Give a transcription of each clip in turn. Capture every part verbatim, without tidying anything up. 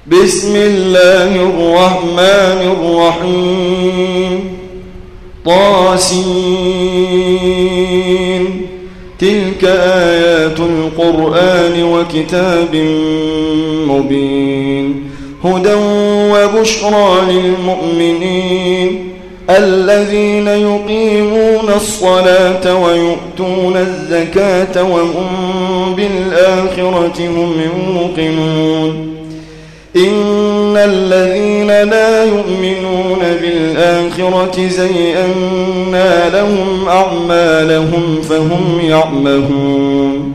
بسم الله الرحمن الرحيم. طاسين. تلك آيات القرآن وكتاب مبين هدى وبشرى للمؤمنين الذين يقيمون الصلاة ويؤتون الزكاة وهم بالآخرة هم يوقنون. إن الذين لا يؤمنون بالآخرة زينا لهم أعمالهم فهم يعمهون.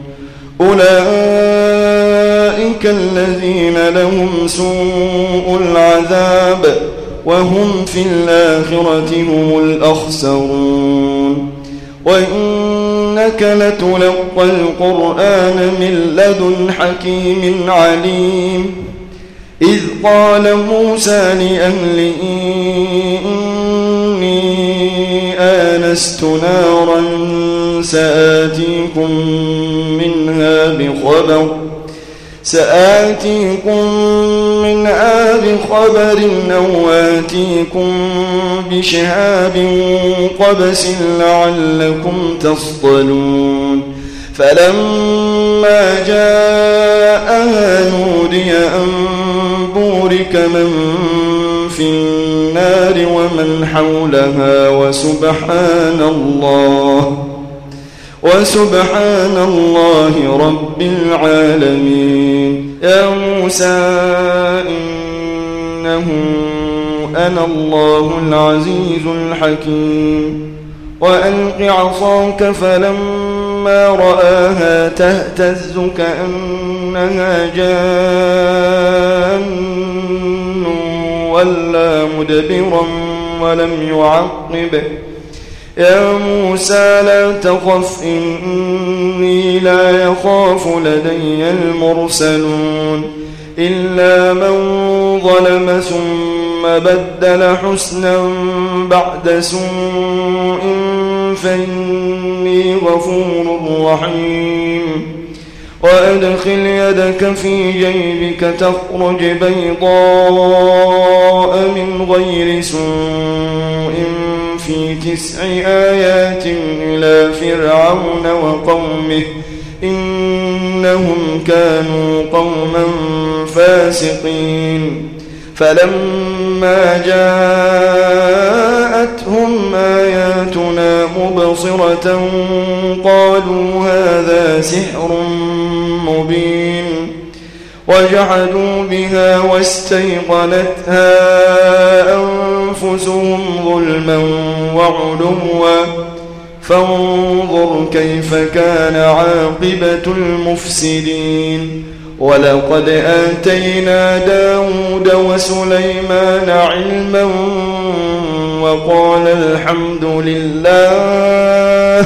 أولئك الذين لهم سوء العذاب وهم في الآخرة هم الأخسرون. وإنك لتلقى القرآن من لدن حكيم عليم. إذ قال موسى لأهله إني آنست نارا سآتيكم منها بخبر سآتيكم منها بخبر أو آتيكم بشهاب قبس لعلكم تصطلون. فلما جاءها نودي أن بورك من في النار ومن حولها وسبحان الله وسبحان الله رب العالمين. يا موسى إنه أنا الله العزيز الحكيم. وألق عصاك فلما رآها تهتز كأنها جان ولا مدبرا ولم يعقب. يا موسى لا تخف إني لا يخاف لدي المرسلون إلا من ظلم ثم بدل حسنا بعد سوء فإني غفور رحيم. وأدخل يدك في جيبك تخرج بيضاء من غير سوء في تسع آيات إلى فرعون وقومه إنهم كانوا قوما فاسقين. فلما جاءتهم آياتنا مبصرة قالوا هذا سحر مبين. وجحدوا بها واستيقنتها أنفسهم ظلما وعلوا فانظر كيف كان عاقبة المفسدين. ولقد آتينا داود وسليمان علما وقال الحمد لله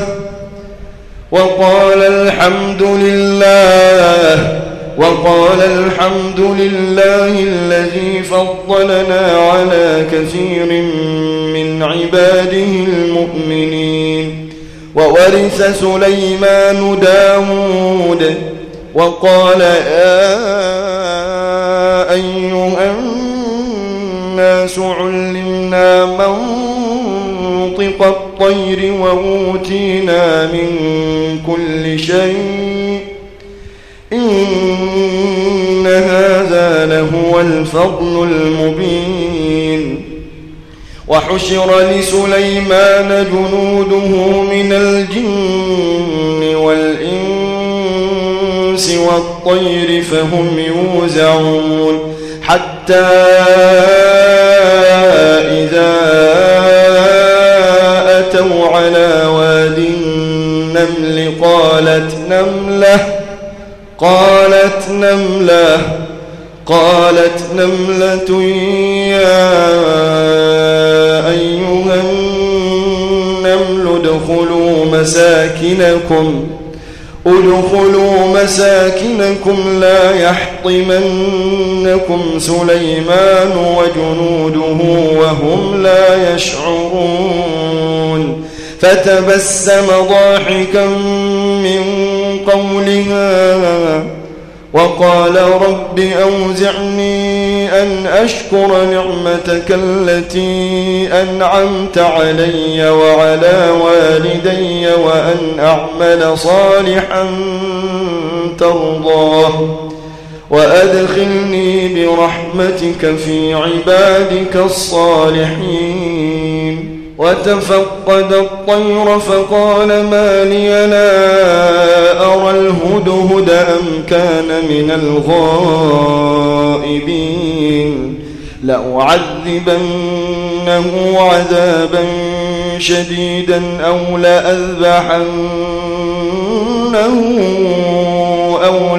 وقال الحمد لله وقال الحمد لله الذي فضلنا على كثير من عباده المؤمنين. وورث سليمان داود وقال يا أيها الناس علمنا منطق الطير وأوتينا من كل شيء إن هذا لهو الفضل المبين. وحشر لسليمان جنوده من الجن والإنس والطير فهم يوزعون حتى إذا أتوا على واد النمل قالت نملة قالت نملة قالت نملة يا أيها النمل ادخلوا مساكنكم ادخلوا مساكنكم لا يحطمنكم سليمان وجنوده وهم لا يشعرون. فتبسم ضاحكا من قولها وقال رب أوزعني أن أشكر نعمتك التي أنعمت علي وعلى والدي وأن أعمل صالحا ترضاه وأدخلني برحمتك في عبادك الصالحين. وتفقد الطير فقال ما لي لا أرى الهدهد أم كان من الغائبين لأعذبنه عذابا شديدا أو لأذبحنه أو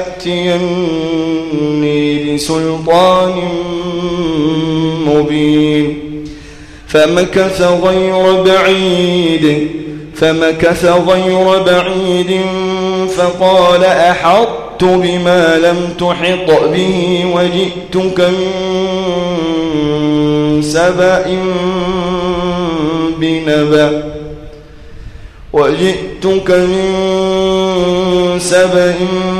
ليأتيني بسلطان مبين. فمكث غير بعيد فمكث غير بعيد فقال أحطت بما لم تحط به وجئتك من سبأ بنبأ وجئتك من سبأ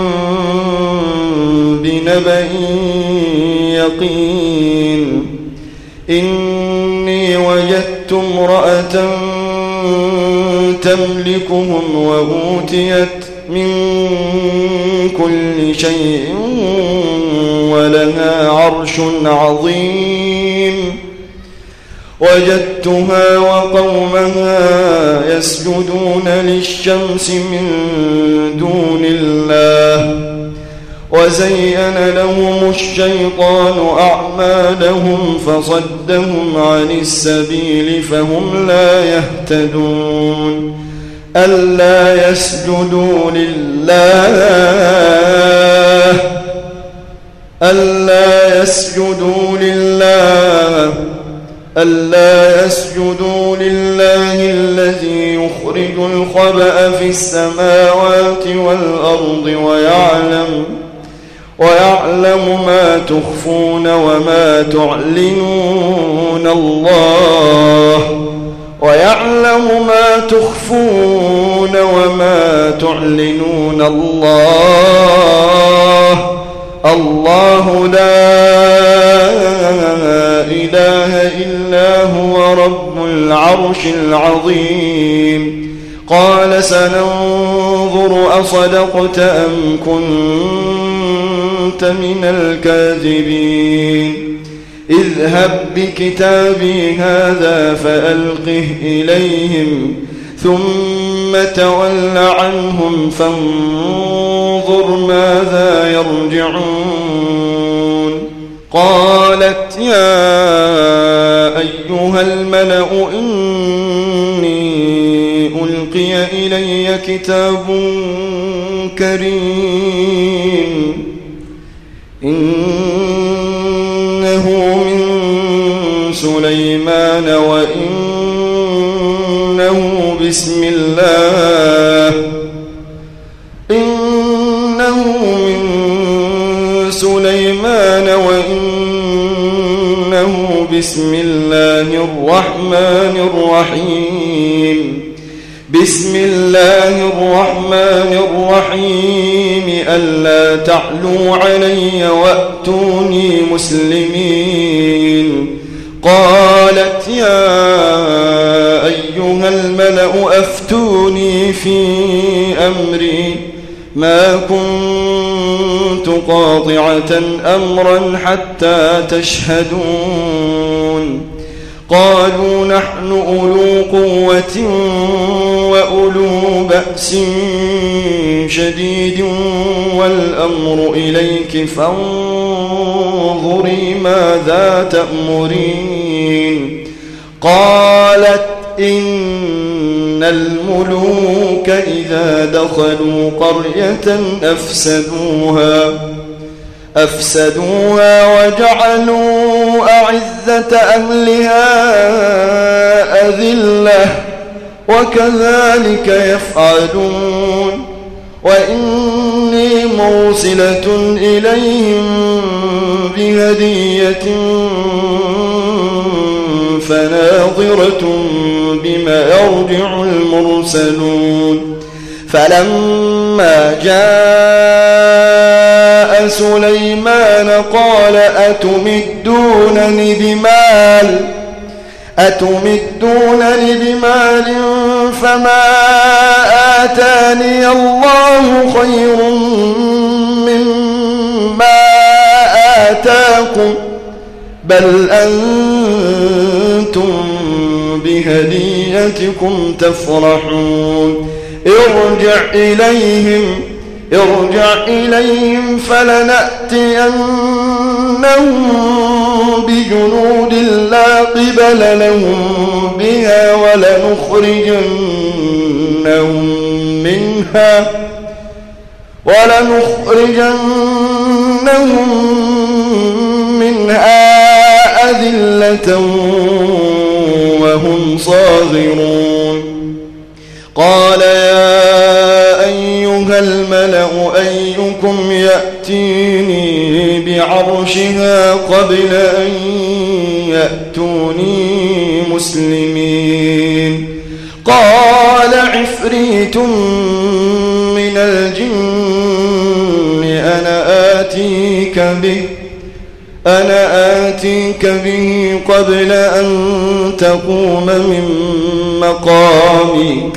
بنبأ يقين. إني وجدت امرأة تملكهم وأوتيت من كل شيء ولها عرش عظيم. وجدتها وقومها يسجدون للشمس من دون الله وزين لهم الشيطان أعمالهم فصدهم عن السبيل فهم لا يهتدون. ألا يسجدوا لله ألا يسجدوا لله ألا يسجدوا لله الذي يخرج الخبأ في السماوات والأرض ويعلم ويعلم ما تخفون وما تعلنون الله ويعلم ما تخفون وما تعلنون الله الله لا إله إلا هو رب العرش العظيم. قال سننظر أصدقت أم كنت من الكاذبين. اذهب بكتابي هذا فألقه إليهم ثم تول عنهم فانظر ماذا يرجعون. قالت يا أيها الملأ إني ألقي إلي كتاب كريم إنه من سليمان وإنه بسم الله إنه من سليمان وإنه بسم الله الرحمن الرحيم بسم الله الرحمن الرحيم ألا تعلوا علي وأتوني مسلمين. قالت يا أيها الملأ أفتوني في أمري ما كنت قاطعة أمرا حتى تشهدون. قالوا نحن أولو قوة وأولو بأس شديد والأمر إليك فانظري ماذا تأمرين. قالت إن الملوك إذا دخلوا قرية أفسدوها أفسدوها وجعلوا أعزة أهلها أذلة وكذلك يفعلون. وإني مرسلة إليهم بهدية فناظرة بما يرجع المرسلون. فلما جاء سليمان قال أتمدونني بمال أتمدونني بمال فما آتاني الله خير مما آتاكم بل أنتم بهديتكم تفرحون ارجع إليهم ارجع إليهم فلنأتينهم بجنود لا قبل لهم بها ولنخرجنهم منها ولنخرجنهم منها أذلة وهم صاغرون قال يا أيها الملأ أيكم يأتيني بعرشها قبل أن يأتوني مسلمين قال عفريت من الجن أنا آتيك به أنا آتيك به قبل أن تقوم من مقامك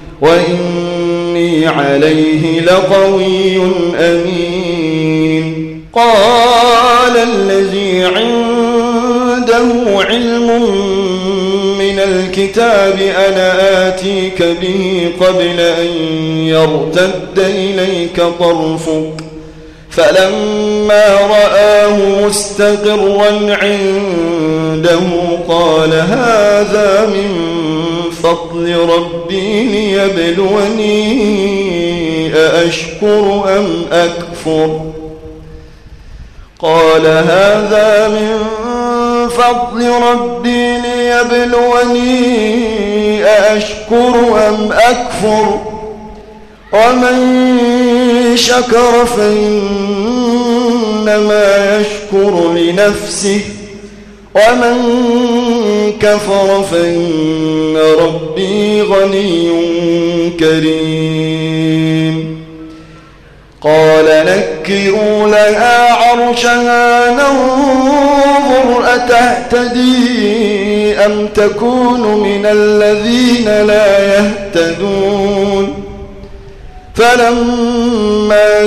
وإني عليه لقوي أمين قال الذي عنده علم من الكتاب أنا آتيك به قبل أن يرتد إليك طرفك فلما رآه مستقرا عنده قال هذا من فضل ربي ليبلوني أأشكر أم أكفر قال هذا من فضل ربي ليبلوني أأشكر أم أكفر ومن شكر فإنما يشكر لنفسه ومن كفر فإن ربي غني كريم قال نكروا لها عرشها ننظر أتهتدي أم تكون من الذين لا يهتدون فلما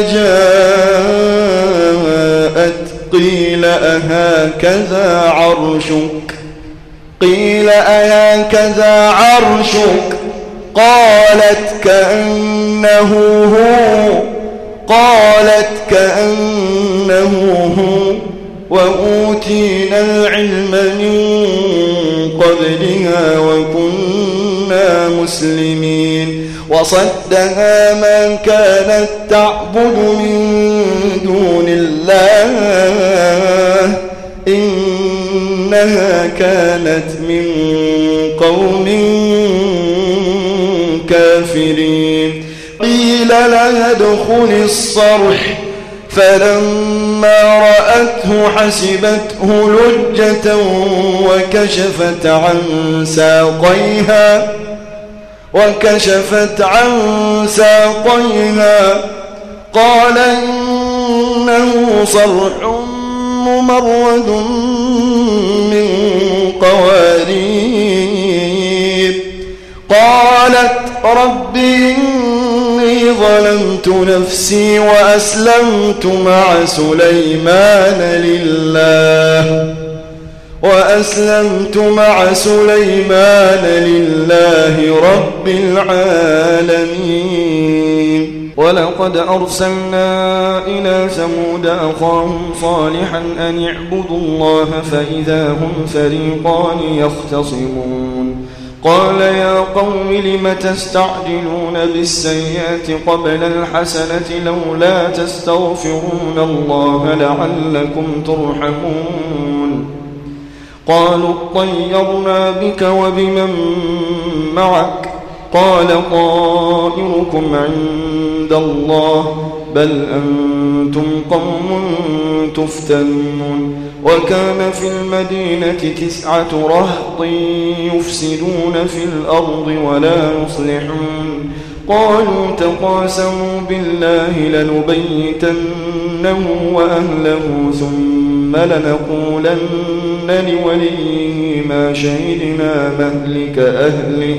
جاءت قيل أهكذا عرشك قيل أهكذا عرشك قالت كأنه هو قالت كأنه هو وأوتينا العلم من قبلها وكنا مسلمين وصدها ما كانت تعبد من دون الله إنها كانت من قوم كافرين قيل لها ادخل الصرح فلما رأته حسبته لجة وكشفت عن ساقيها وكشفت عن ساقيها قال إنه صرح ممرد من قوارير قالت رب إني ظلمت نفسي وأسلمت مع سليمان لله وأسلمت مع سليمان لله رب العالمين ولقد أرسلنا إلى ثمود أخاهم صالحا أن يعبدوا الله فإذا هم فريقان يختصمون قال يا قوم لم تستعجلون بالسيئة قبل الحسنة لولا تستغفرون الله لعلكم ترحمون قالوا اطيرنا بك وبمن معك قال طائركم عند الله بل أنتم قوم تفتنون وكان في المدينة تسعة رهط يفسدون في الأرض ولا يصلحون قالوا تقاسموا بالله لنبيتنه وأهله ثم لنقولن لوليه ما شهدنا مهلك أهله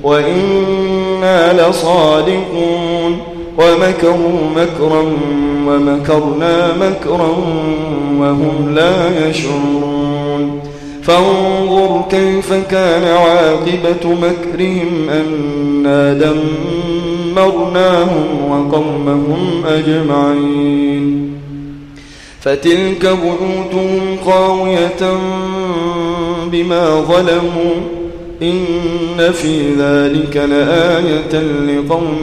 وإنا لصادقون ومكروا مكرا ومكرنا مكرا وهم لا يشعرون فانظر كيف كان عاقبة مكرهم أنا دمرناهم وقومهم أجمعين فتلك بيوتهم خاوية بما ظلموا إن في ذلك لآية لقوم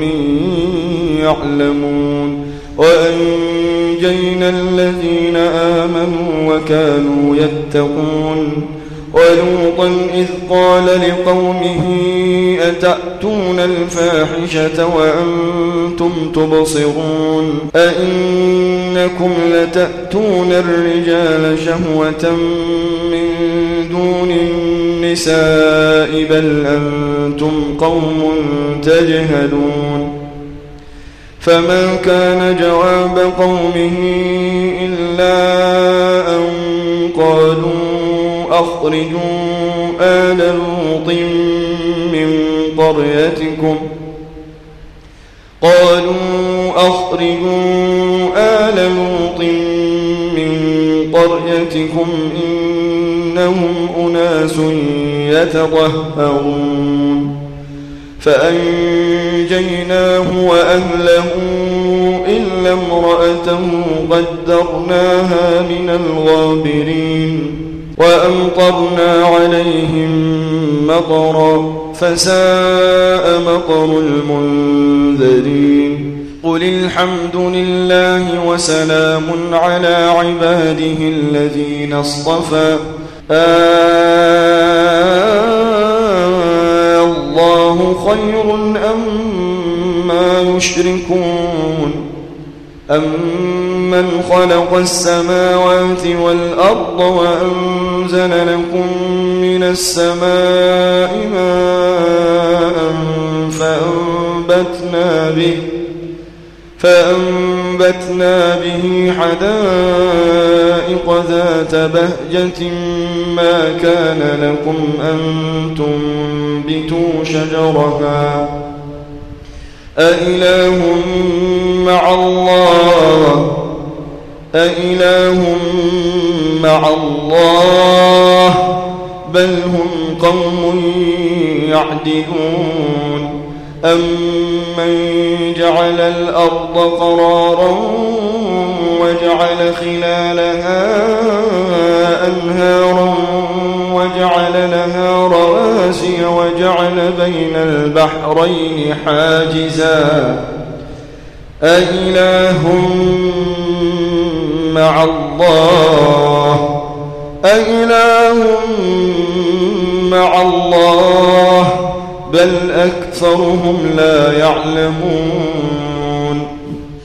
يعلمون وأنجينا الذين آمنوا وكانوا يتقون ولوطا إذ قال لقومه أتأتون الفاحشة وأنتم تبصرون أئنكم لتأتون الرجال شهوة من دون النساء بل أنتم قوم تجهلون فما كان جواب قومه إلا أن قالوا أخرجوا آل لوط من قريتكم قالوا أخرجوا آل لوط من قريتكم إنهم أناس يتطهرون فأنجيناه وأهله إلا امرأته قدرناها من الغابرين وأمطرنا عليهم مطرا فساء مطر المنذرين قل الحمد لله وسلام على عباده الذين اصطفى آه الله خير أما يشركون أمن خلق السماوات والأرض وأنزل لكم من السماء ماء فأنبتنا به فأنبتنا به حدائق ذات بهجة ما كان لكم أن تنبتوا شجرها أإله مع الله أإله مع الله بل هم قوم يعدلون أمن جعل الأرض قرارا وجعل خلالها أنهارا وجعل لها رواسي وجعل بين البحرين حاجزا أإله مع الله أإله مع الله بل أكثرهم لا يعلمون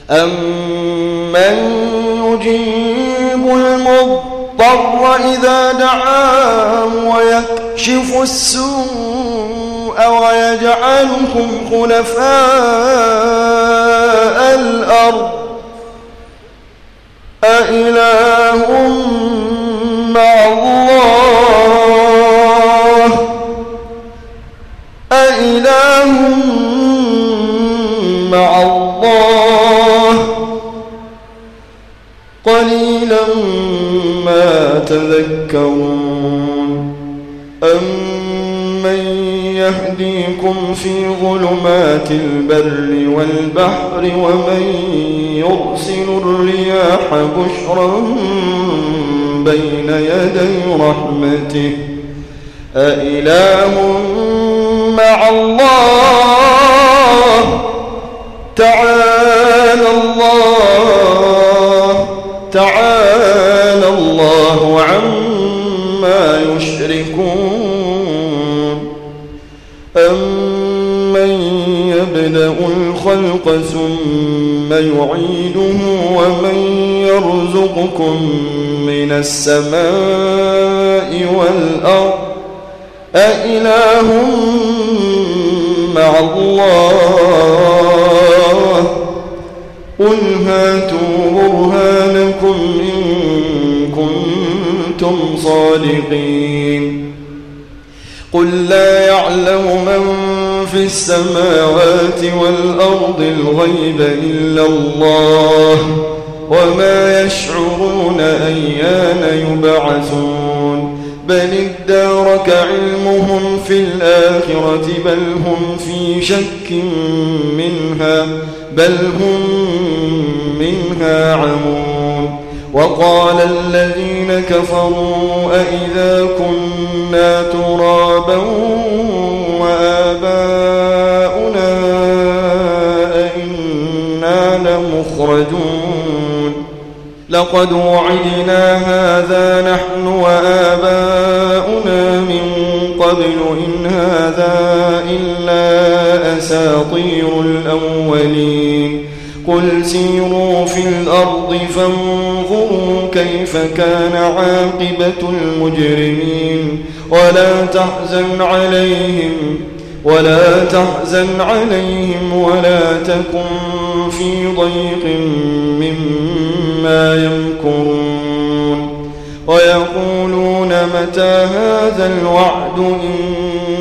أمن يجيب المضطر إذا دعاه ويكشف السوء ويجعلكم خلفاء الأرض أإله مع الله أإله مع الله قليلا ما تذكرون أمن يهديكم في ظلمات البر والبحر ومن يرسل الرياح بشرا بين يدي رحمته أإله مع الله تعالى الله تعالى الله عما يشركون أمن يبدأ الخلق ثم يعيده ومن يرزقكم من السماء والأرض أإله مع الله قل هاتوا برهانكم إن كنتم صادقين قل لا يعلم من في السماوات والأرض الغيب إلا الله وما يشعرون أيان يبعثون بل ادارك علمهم في الآخرة بل هم في شك منها بل هم منها عمون وقال الذين كفروا أئذا كنا ترابا وآباؤنا أئنا لمخرجون لقد وعدنا هذا نحن وآباؤنا من قبل إن هذا إلا أساطير الأولين قل سيروا في الأرض فانظروا كيف كان عاقبة المجرمين ولا تحزن عليهم ولا تحزن عليهم ولا تكن في ضيق مما يمكرون ويقولون متى هذا الوعد إن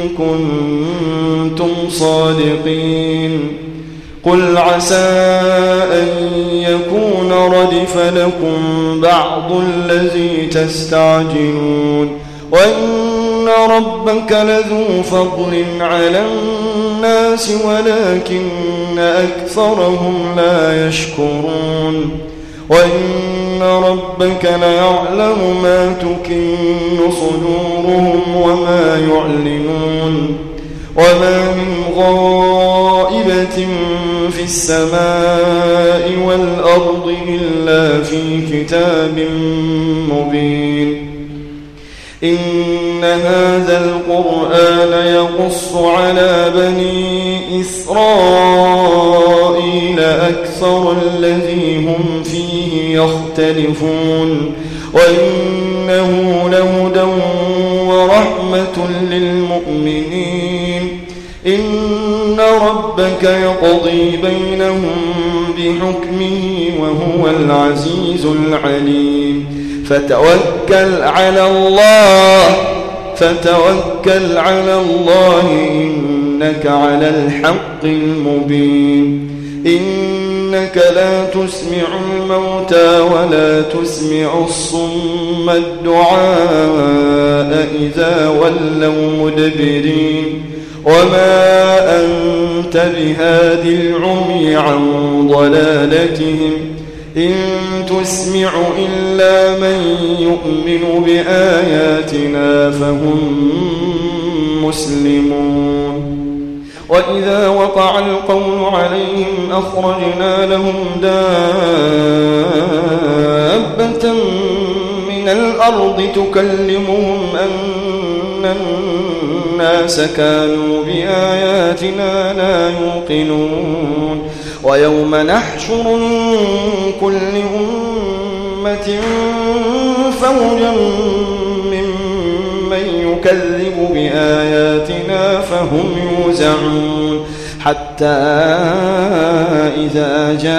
كنتم صادقين قل عسى أن يكون ردف لكم بعض الذي تستعجلون وإن ربك لذو فضل على الناس ولكن أكثرهم لا يشكرون وإن ربك ليعلم ما تكن صدورهم وما يعلنون وما من غائبة في السماء والأرض إلا في كتاب مبين إن هذا القرآن يقص على بني إسرائيل أكثر الذي هم فيه يختلفون وإنه لهدى ورحمة للمؤمنين إن ربك يقضي بينهم بحكمه وهو العزيز العليم فتوكل على الله فتوكل على الله إنك على الحق المبين إنك لا تسمع الموتى ولا تسمع الصم الدعاء إذا ولوا مدبرين وما أنت بهاد العمي عن ضلالتهم إن تسمع إلا من يؤمن بآياتنا فهم مسلمون وإذا وقع القول عليهم أخرجنا لهم دابة من الأرض تكلمهم أن الناس كانوا بآياتنا لا يوقنون ويوم نحشر من كل أمة فوجا ممن يكذب بآياتنا فهم يوزعون حتى إذا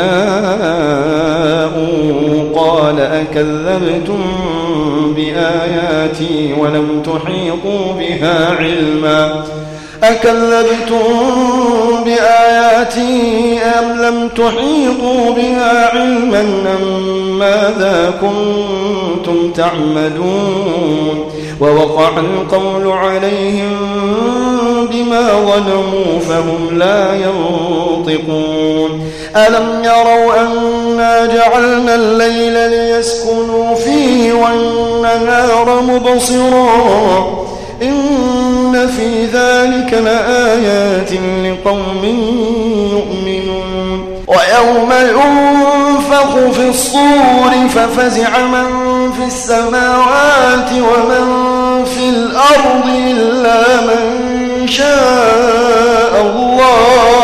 جاءوا قال أكذبتم بآياتي ولم تحيطوا بها علما أكذبتم بآياتي أم لم تحيطوا بها علما أم ماذا كنتم تعملون ووقع القول عليهم بما ظلموا فهم لا ينطقون ألم يروا أنا جعلنا الليل ليسكنوا فيه والنهار مبصرا إن في ذلك لآيات لقوم يؤمنون ويوم ينفخ في الصور ففزع من في السماوات ومن في الأرض إلا من شاء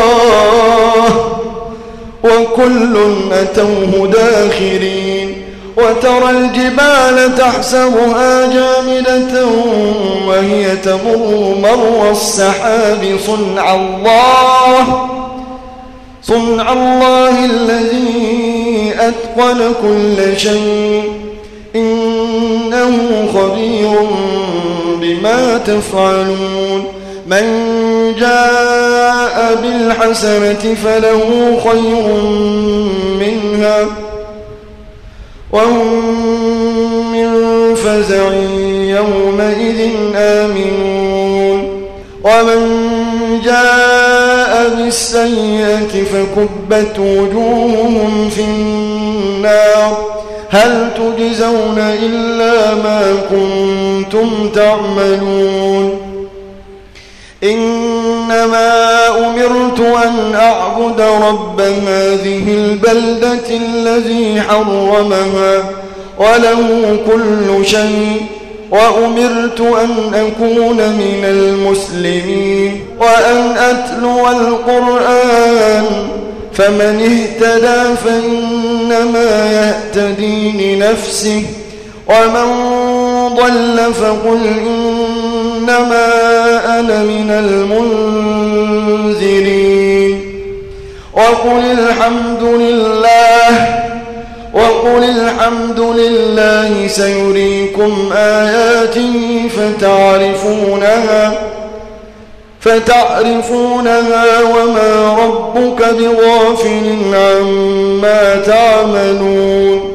الله وكل أتوه داخرين وترى الجبال تحسبها جامدة وهي تمر مر السحاب صنع الله صنع الله الذي أتقن كل شيء إنه خبير بما تفعلون من جاء بالحسنة فله خير منها وهم من فزع يومئذ آمنون ومن جاء بالسيئة فكبت وجوههم في النار هل تجزون إلا ما كنتم تعملون إنما أمرت أن أعبد رب هذه البلدة الذي حرمها وله كل شيء وأمرت أن أكون من المسلمين وأن أتلو القرآن فمن اهتدى فإنما يهتدي لنفسه ومن ضل فقل إنما أنا من المنذرين وقل الحمد لله وقل الحمد لله سيريكم آياته فتعرفونها فتعرفونها وما ربك بغافل عما تعملون